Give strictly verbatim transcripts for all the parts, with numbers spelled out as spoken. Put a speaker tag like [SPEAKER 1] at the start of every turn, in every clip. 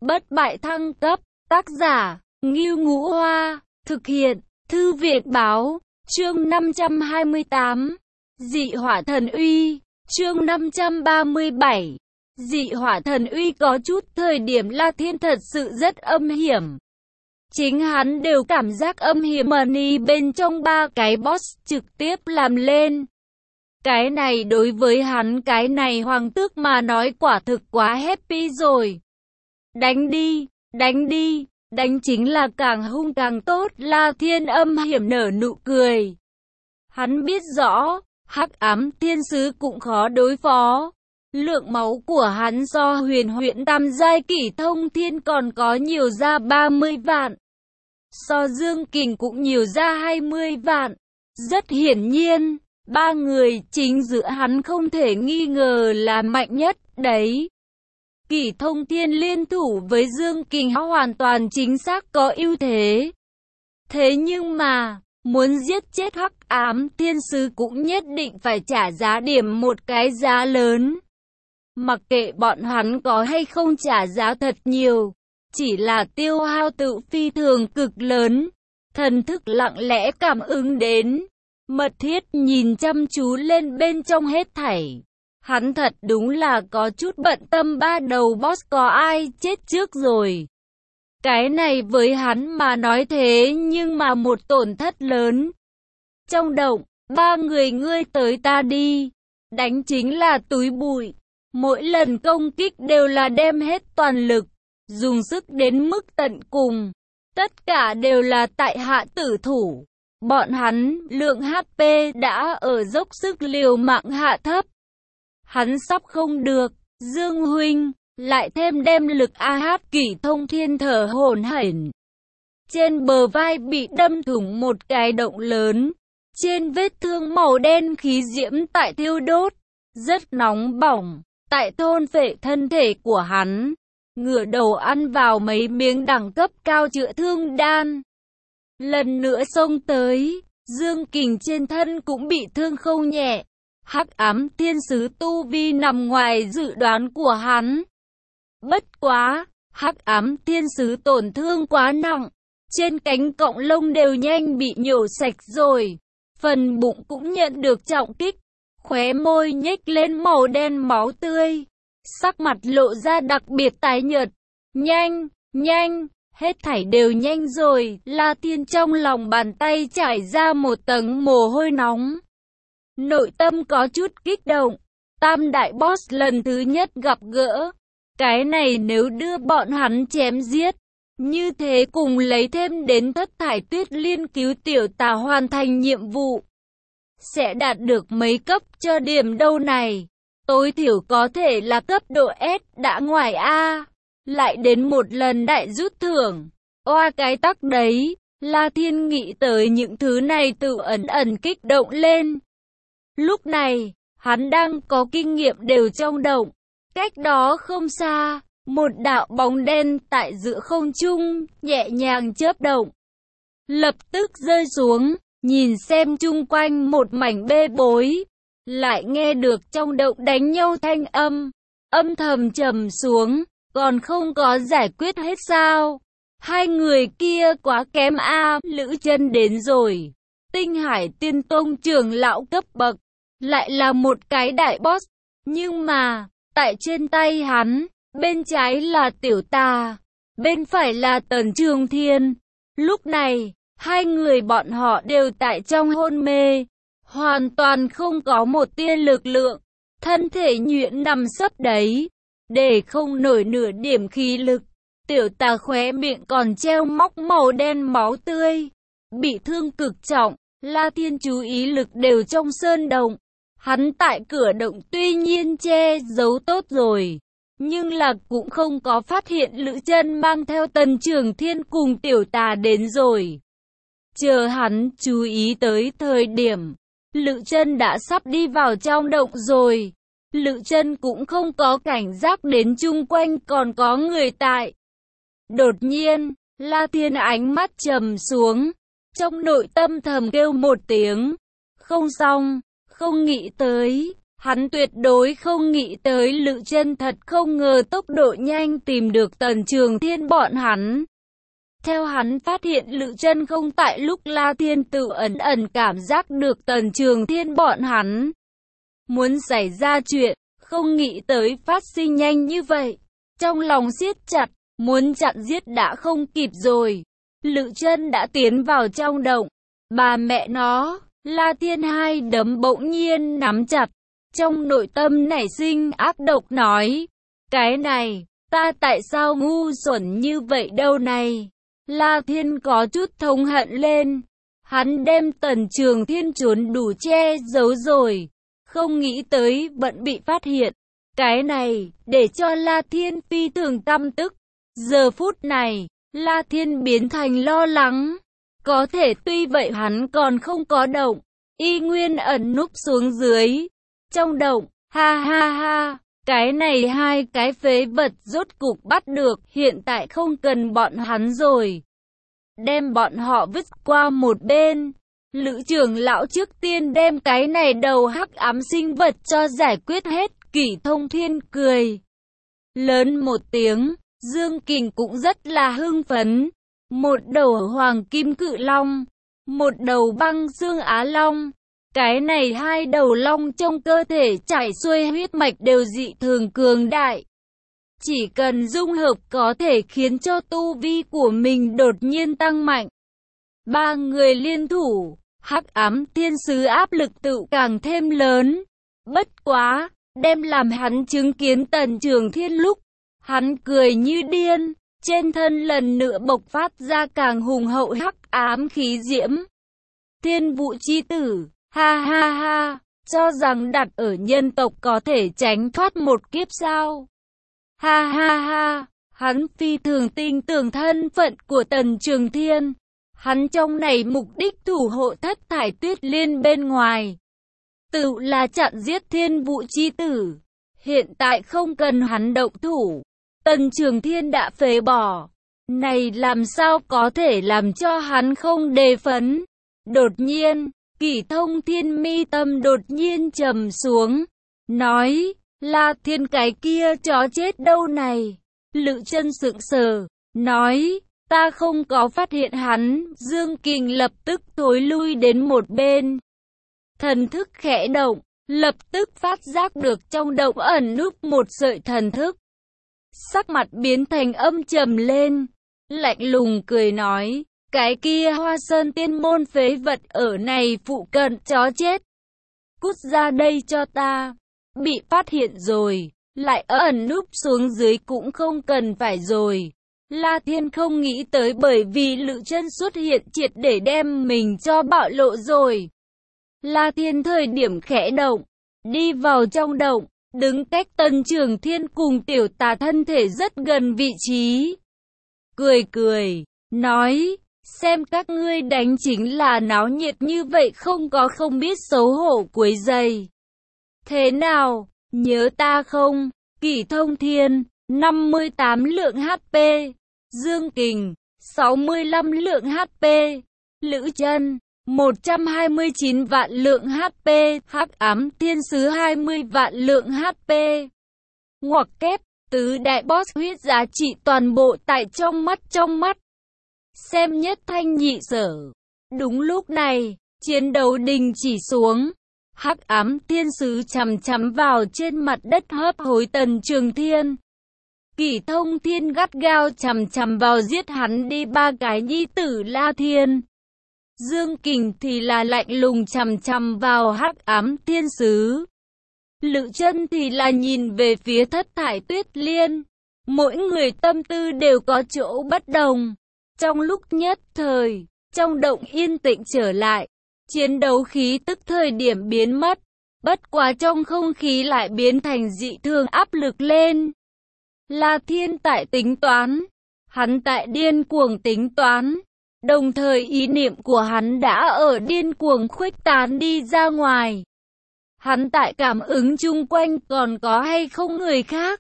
[SPEAKER 1] Bất bại thăng cấp, tác giả, Ngưu Ngũ Hoa, thực hiện, Thư viện Báo, chương năm trăm hai mươi tám, Dị Hỏa Thần Uy, chương năm trăm ba mươi bảy, Dị Hỏa Thần Uy. Có chút thời điểm La Thiên thật sự rất âm hiểm. Chính hắn đều cảm giác âm hiểm money bên trong ba cái boss trực tiếp làm lên. Cái này đối với hắn cái này hoàng tước mà nói quả thực quá happy rồi. Đánh đi, đánh đi, đánh chính là càng hung càng tốt. La Thiên âm hiểm nở nụ cười. Hắn biết rõ, hắc ám thiên sứ cũng khó đối phó. Lượng máu của hắn so huyền huyện tam giai kỷ thông thiên còn có nhiều ra ba mươi vạn. So Dương Kình cũng nhiều ra hai mươi vạn. Rất hiển nhiên, ba người chính giữa hắn không thể nghi ngờ là mạnh nhất đấy. Kỷ thông thiên liên thủ với Dương Kình hoàn toàn chính xác có ưu thế. Thế nhưng mà, muốn giết chết hắc ám thiên sứ cũng nhất định phải trả giá điểm một cái giá lớn. Mặc kệ bọn hắn có hay không trả giá thật nhiều, chỉ là tiêu hao tự phi thường cực lớn. Thần thức lặng lẽ cảm ứng đến, mật thiết nhìn chăm chú lên bên trong hết thảy. Hắn thật đúng là có chút bận tâm ba đầu boss có ai chết trước rồi. Cái này với hắn mà nói thế nhưng mà một tổn thất lớn. Trong động, ba người ngươi tới ta đi. Đánh chính là túi bụi. Mỗi lần công kích đều là đem hết toàn lực, dùng sức đến mức tận cùng. Tất cả đều là tại hạ tử thủ. Bọn hắn, lượng hát pê đã ở dốc sức liều mạng hạ thấp. Hắn sắp không được, Dương huynh, lại thêm đem lực a hát kỷ thông thiên thở hổn hển. Trên bờ vai bị đâm thủng một cái động lớn. Trên vết thương màu đen khí diễm tại thiêu đốt, rất nóng bỏng, tại thôn phệ thân thể của hắn. Ngửa đầu ăn vào mấy miếng đẳng cấp cao chữa thương đan. Lần nữa xông tới, Dương Kình trên thân cũng bị thương không nhẹ. Hắc ám thiên sứ tu vi nằm ngoài dự đoán của hắn. Bất quá, hắc ám thiên sứ tổn thương quá nặng. Trên cánh cọng lông đều nhanh bị nhổ sạch rồi. Phần bụng cũng nhận được trọng kích. Khóe môi nhếch lên màu đen máu tươi. Sắc mặt lộ ra đặc biệt tái nhợt. Nhanh, nhanh, hết thảy đều nhanh rồi. La Thiên trong lòng bàn tay trải ra một tầng mồ hôi nóng. Nội tâm có chút kích động. Tam đại boss lần thứ nhất gặp gỡ. Cái này nếu đưa bọn hắn chém giết, như thế cùng lấy thêm đến thất thải tuyết liên cứu tiểu tà hoàn thành nhiệm vụ, sẽ đạt được mấy cấp cho điểm đâu này. Tối thiểu có thể là cấp độ S đã ngoài A. Lại đến một lần đại rút thưởng. Oa cái tắc đấy. La Thiên nghĩ tới những thứ này tự ẩn ẩn kích động lên. Lúc này, hắn đang có kinh nghiệm đều trong động. Cách đó không xa, một đạo bóng đen tại giữa không trung, nhẹ nhàng chớp động. Lập tức rơi xuống, nhìn xem chung quanh một mảnh bê bối. Lại nghe được trong động đánh nhau thanh âm. Âm thầm trầm xuống, còn không có giải quyết hết sao? Hai người kia quá kém a. Lữ Chân đến rồi. Tinh Hải Tiên Tông trưởng lão cấp bậc. Lại là một cái đại boss. Nhưng mà, tại trên tay hắn, bên trái là Tiểu Tà, bên phải là Tần Trường Thiên. Lúc này, hai người bọn họ đều tại trong hôn mê. Hoàn toàn không có một tia lực lượng. Thân thể nhuyễn nằm sấp đấy. Để không nổi nửa điểm khí lực. Tiểu Tà khóe miệng còn treo móc màu đen máu tươi. Bị thương cực trọng. La Thiên chú ý lực đều trong sơn động. Hắn tại cửa động tuy nhiên che giấu tốt rồi. Nhưng là cũng không có phát hiện Lữ Chân mang theo Tần Trường Thiên cùng Tiểu Tà đến rồi. Chờ hắn chú ý tới thời điểm, Lữ Chân đã sắp đi vào trong động rồi. Lữ Chân cũng không có cảnh giác đến chung quanh còn có người tại. Đột nhiên, La Thiên ánh mắt trầm xuống. Trong nội tâm thầm kêu một tiếng. Không xong, không nghĩ tới. Hắn tuyệt đối không nghĩ tới Lữ Chân thật không ngờ tốc độ nhanh tìm được Tần Trường Thiên bọn hắn. Theo hắn phát hiện Lữ Chân không tại lúc La Thiên tự ẩn ẩn cảm giác được Tần Trường Thiên bọn hắn muốn xảy ra chuyện, không nghĩ tới phát sinh nhanh như vậy. Trong lòng siết chặt, muốn chặn giết đã không kịp rồi. Lữ Chân đã tiến vào trong động. Bà mẹ nó, La Thiên hai đấm bỗng nhiên nắm chặt. Trong nội tâm nảy sinh ác độc nói, cái này, ta tại sao ngu xuẩn như vậy đâu này. La Thiên có chút thống hận lên. Hắn đem Tần Trường Thiên trốn đủ che giấu rồi. Không nghĩ tới vẫn bị phát hiện. Cái này, để cho La Thiên phi thường căm tức. Giờ phút này, La Thiên biến thành lo lắng. Có thể tuy vậy hắn còn không có động. Y nguyên ẩn núp xuống dưới. Trong động, ha ha ha, cái này hai cái phế vật rốt cục bắt được, hiện tại không cần bọn hắn rồi. Đem bọn họ vứt qua một bên. Lữ trưởng lão trước tiên đem cái này đầu hắc ám sinh vật cho giải quyết hết. Kỷ Thông Thiên cười lớn một tiếng. Dương Kình cũng rất là hưng phấn. Một đầu hoàng kim cự long, một đầu băng xương á long. Cái này hai đầu long trong cơ thể chảy xuôi huyết mạch đều dị thường cường đại. Chỉ cần dung hợp có thể khiến cho tu vi của mình đột nhiên tăng mạnh. Ba người liên thủ, hắc ám thiên sứ áp lực tự càng thêm lớn. Bất quá, đem làm hắn chứng kiến Tần Trường Thiên lúc, hắn cười như điên, trên thân lần nữa bộc phát ra càng hùng hậu hắc ám khí diễm. Thiên Vũ Chi Tử, ha ha ha, cho rằng đặt ở nhân tộc có thể tránh thoát một kiếp sao? Ha ha ha, hắn phi thường tin tưởng thân phận của Tần Trường Thiên. Hắn trong này mục đích thủ hộ Thất Thải Tuyết Liên bên ngoài, tự là chặn giết Thiên Vũ Chi Tử. Hiện tại không cần hắn động thủ, Tần Trường Thiên đã phế bỏ. Này làm sao có thể làm cho hắn không đề phấn? Đột nhiên, Kỷ Thông Thiên mi tâm đột nhiên trầm xuống, nói, La Thiên cái kia chó chết đâu này? Lữ Chân sững sờ, nói, ta không có phát hiện hắn. Dương Kình lập tức thối lui đến một bên. Thần thức khẽ động, lập tức phát giác được trong động ẩn núp một sợi thần thức. Sắc mặt biến thành âm trầm lên, lạnh lùng cười nói, cái kia Hoa Sơn Tiên môn phế vật ở này phụ cận chó chết. Cút ra đây cho ta. Bị phát hiện rồi, lại ẩn núp xuống dưới cũng không cần phải rồi. La Thiên không nghĩ tới bởi vì Lữ Chân xuất hiện triệt để đem mình cho bạo lộ rồi. La Thiên thời điểm khẽ động, đi vào trong động, đứng cách Tần Trường Thiên cùng tiểu tà thân thể rất gần vị trí. Cười cười, nói, xem các ngươi đánh chính là náo nhiệt như vậy không có không biết xấu hổ quấy rầy. Thế nào, nhớ ta không? Kỷ Thông Thiên, năm mươi tám lượng hát pê. Dương Kình, sáu mươi lăm lượng hát pê. Lữ Chân, một trăm hai mươi chín vạn lượng hát pê. Hắc ám thiên sứ hai mươi vạn lượng hát pê. Ngoặc kép, tứ đại boss huyết giá trị toàn bộ tại trong mắt trong mắt. Xem nhất thanh nhị sở. Đúng lúc này, chiến đấu đình chỉ xuống. Hắc ám thiên sứ chằm chằm vào trên mặt đất hấp hối Tần Trường Thiên. Kỷ Thông Thiên gắt gao chằm chằm vào giết hắn đi ba cái nhi tử La Thiên. Dương Kình thì là lạnh lùng chằm chằm vào hắc ám thiên sứ. Lữ Chân thì là nhìn về phía Thất Thải Tuyết Liên. Mỗi người tâm tư đều có chỗ bất đồng. Trong lúc nhất thời, trong động yên tĩnh trở lại. Chiến đấu khí tức thời điểm biến mất, bất quá trong không khí lại biến thành dị thường áp lực lên. La Thiên tại tính toán, hắn tại điên cuồng tính toán, đồng thời ý niệm của hắn đã ở điên cuồng khuếch tán đi ra ngoài. Hắn tại cảm ứng chung quanh còn có hay không người khác.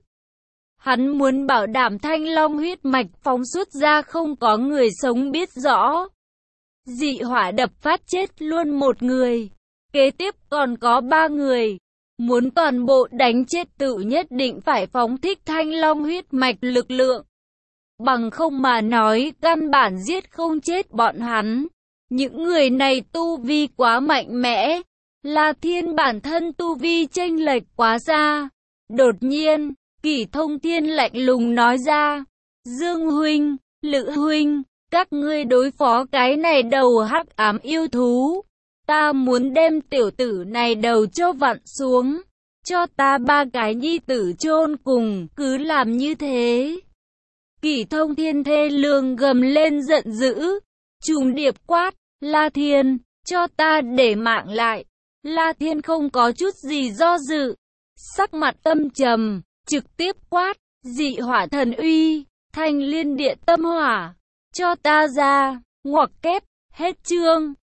[SPEAKER 1] Hắn muốn bảo đảm Thanh Long huyết mạch phóng xuất ra không có người sống biết rõ. Dị hỏa đập phát chết luôn một người. Kế tiếp còn có ba người. Muốn toàn bộ đánh chết tự nhất định phải phóng thích thanh long huyết mạch lực lượng. Bằng không mà nói, căn bản giết không chết bọn hắn. Những người này tu vi quá mạnh mẽ. La Thiên bản thân tu vi chênh lệch quá xa. Đột nhiên, Kỷ Thông Thiên lạnh lùng nói ra. Dương huynh, Lữ huynh, các ngươi đối phó cái này đầu hắc ám yêu thú. Ta muốn đem tiểu tử này đầu cho vặn xuống. Cho ta ba cái nhi tử chôn cùng, cứ làm như thế. Kỷ Thông Thiên thê lương gầm lên giận dữ. Trùng điệp quát, La Thiên, cho ta để mạng lại. La Thiên không có chút gì do dự. Sắc mặt âm trầm, trực tiếp quát, dị hỏa thần uy, thanh liên địa tâm hỏa. Cho ta ra, ngoặc kép, hết chương.